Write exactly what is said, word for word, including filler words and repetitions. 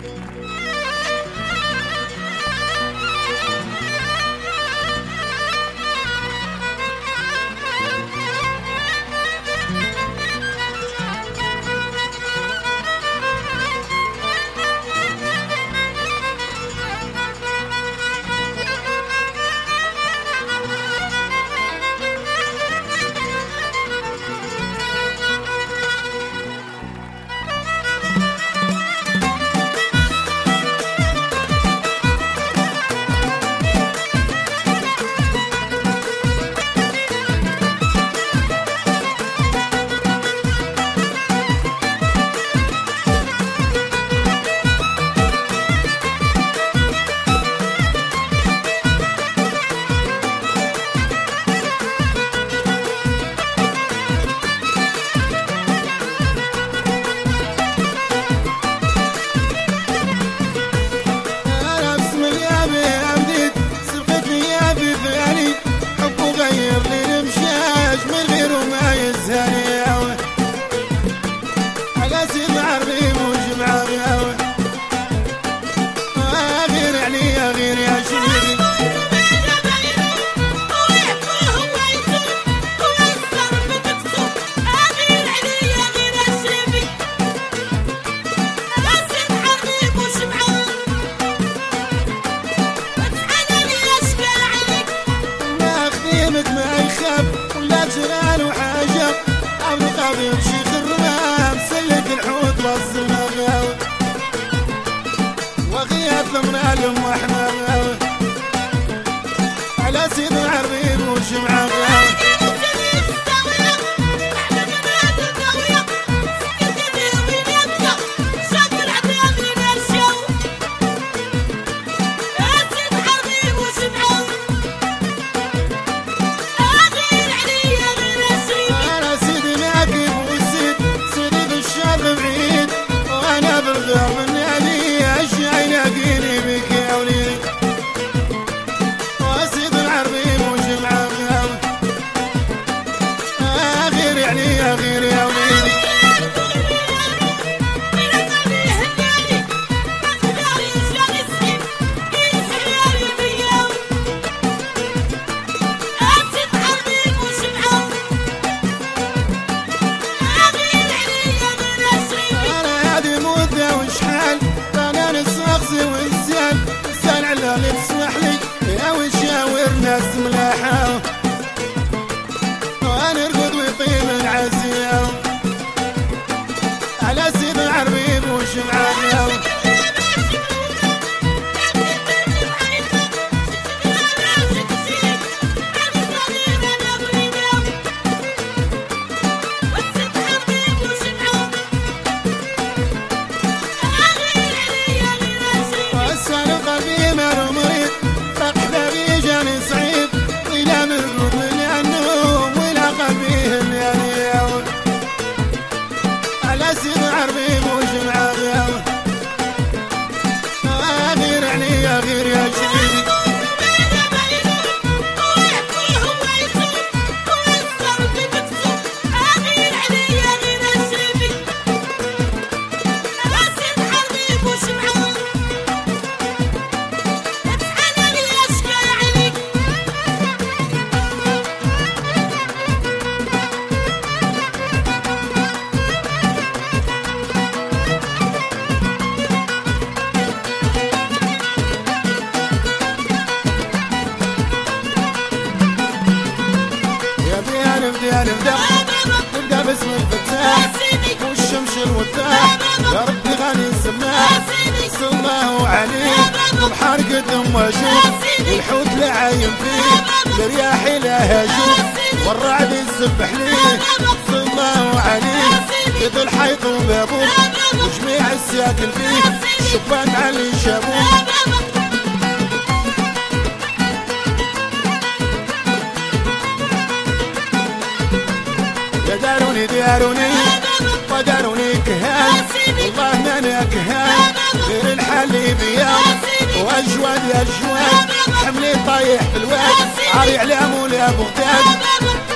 شيخ الرمام سلك الحوت والزمام وغيات المنالم واحنا على سيد العربيب والجمعة غير يا وليدي انا هادي مده وشحال انا نسقسي ونسال نسال على اللي تسمح لي يا وشاور ناس ملاحه وانا نرقد ويطيب العزية على سيد العربيب وشمعانية واسأل قلبي ما مريض فقد بي جاني صعيب إلى من الرد على سيد العربيب وجمعة غير عليا غير يا شريدي نبدأ نبدأ نبدأ باسم الفتاح والشمس الوفاح يا ربي غني السماح صلى الله عليه بحر قدم واشوف الحوت لعايم فيه الرياح لها جوف والرعد يسبح ليه صلى الله عليه قد الحيط وبابوه وجميع الساكن فيه شبان علي شابوه داروني داروني وداروني كهان والله ما انا كهان غير الحليب يا واجواد يا جواد حملي طايح في الواد عاري على مولا بغداد